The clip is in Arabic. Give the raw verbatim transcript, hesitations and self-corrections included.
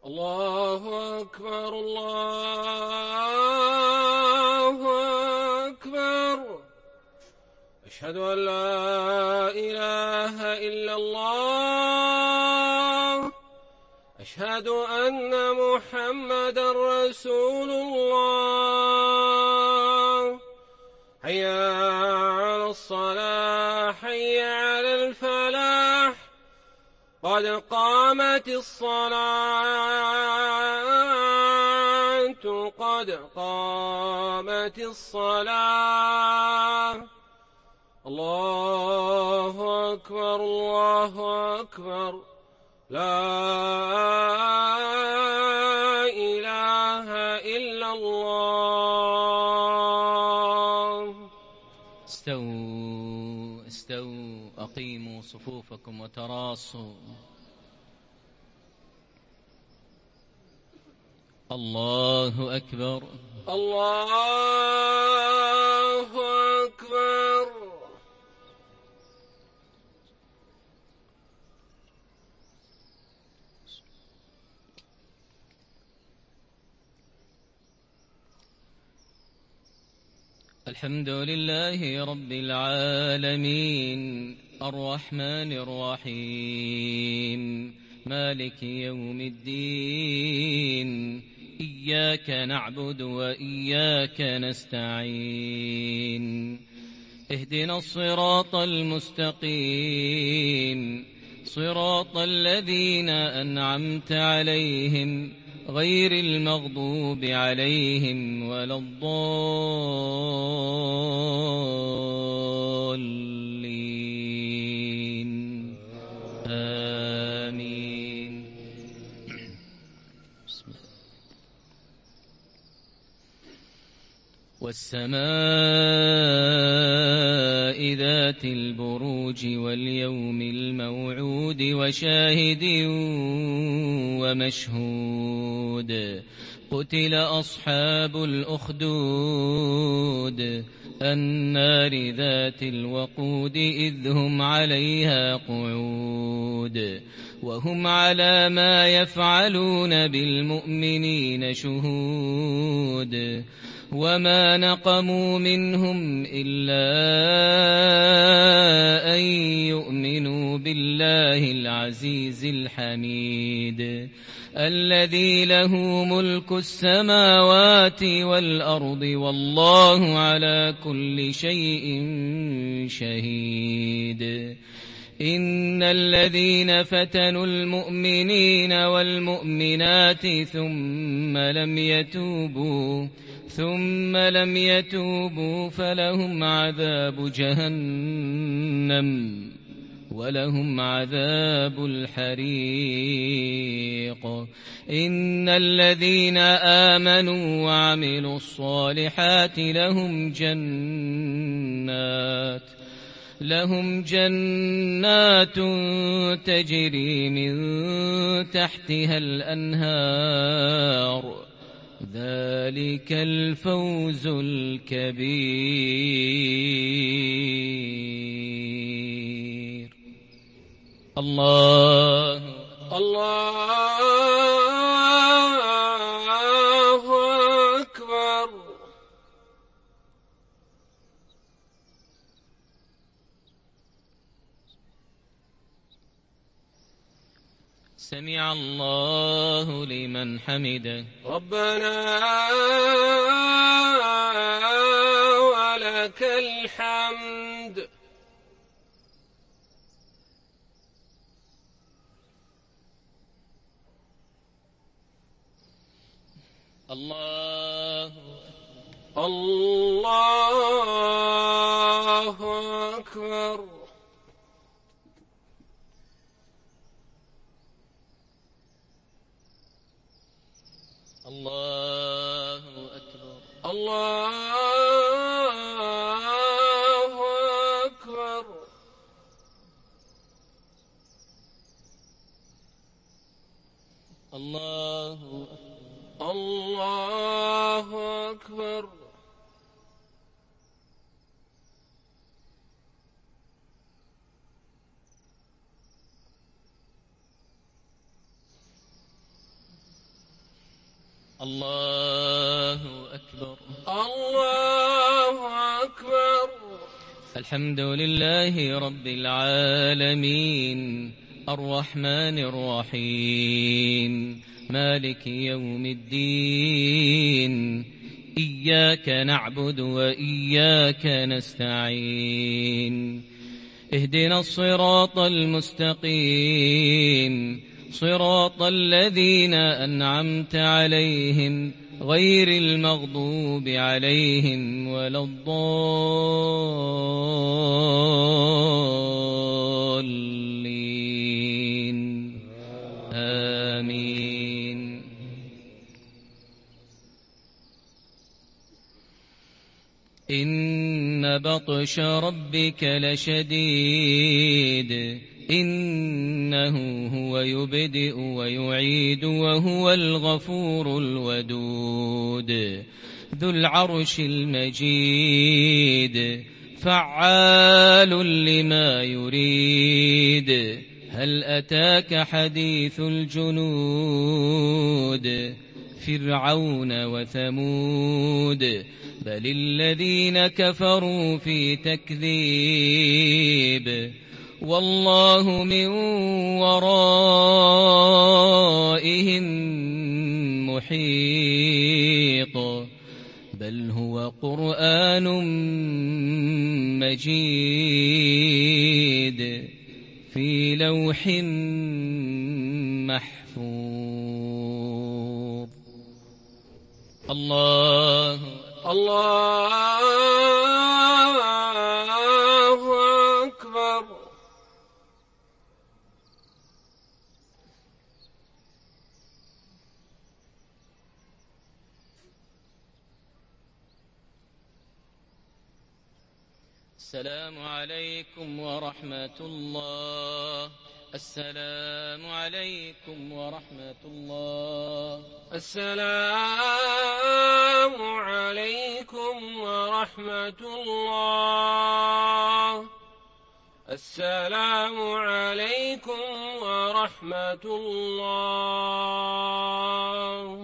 الله أكبر الله أكبر. أشهد أن لا إله إلا الله. أشهد أن محمدا رسول الله. حي على الصلاة حي على الفلاح. قد قامت الصلاة قد قامت الصلاة. الله أكبر الله أكبر. لا إله إلا الله. استووا استووا أقيموا صفوفكم وتراصوا. الله أكبر الله أكبر. الحمد لله رب العالمين الرحمن الرحيم مالك يوم الدين. إياك نعبد وإياك نستعين. اهدنا الصراط المستقيم صراط الذين أنعمت عليهم غير المغضوب عليهم ولا الضالين. آمين. بسم الله. والسماء ذات البروج واليوم الموعود وشاهد ومشهود. قتل أصحاب الأخدود النار ذات الوقود إذ هم عليها قعود وهم على ما يفعلون بالمؤمنين شهود. وما نقموا منهم إلا أن يؤمنوا بالله العزيز الحميد الذي له ملك السماوات والأرض والله على كل شيء شهيد. إن الذين فتنوا المؤمنين والمؤمنات ثم لم يتوبوا ثم لم يتوبوا فلهم عذاب جهنم ولهم عذاب الحريق. إن الذين آمنوا وعملوا الصالحات لهم جنات لهم جنات تجري من تحتها الأنهار. ذلك الفوز الكبير. الله الله أكبر. سمع الله لمن حمده. ربنا ولك الحمد. الله الله أكبر. الله أكبر. الله أكبر. الله الله أكبر. الله أكبر. الله أكبر. الحمد لله رب العالمين الرحمن الرحيم مالك يوم الدين إياك نعبد وإياك نستعين اهدنا الصراط المستقيم صراط الذين أنعمت عليهم غير المغضوب عليهم ولا الضالين آمين. إن بطش ربك لشديد إنه هو يبدئ ويعيد وهو الغفور الودود ذو العرش المجيد فعال لما يريد. هل أتاك حديث الجنود فرعون وثمود بل الذين كفروا في تكذيب والله من ورائهم محيط بل هو قرآن مجيد في لوح محفوظ. الله الله أكبر. السلام عليكم ورحمة الله. السلام عليكم ورحمة الله. السلام عليكم ورحمة الله. السلام عليكم ورحمة الله.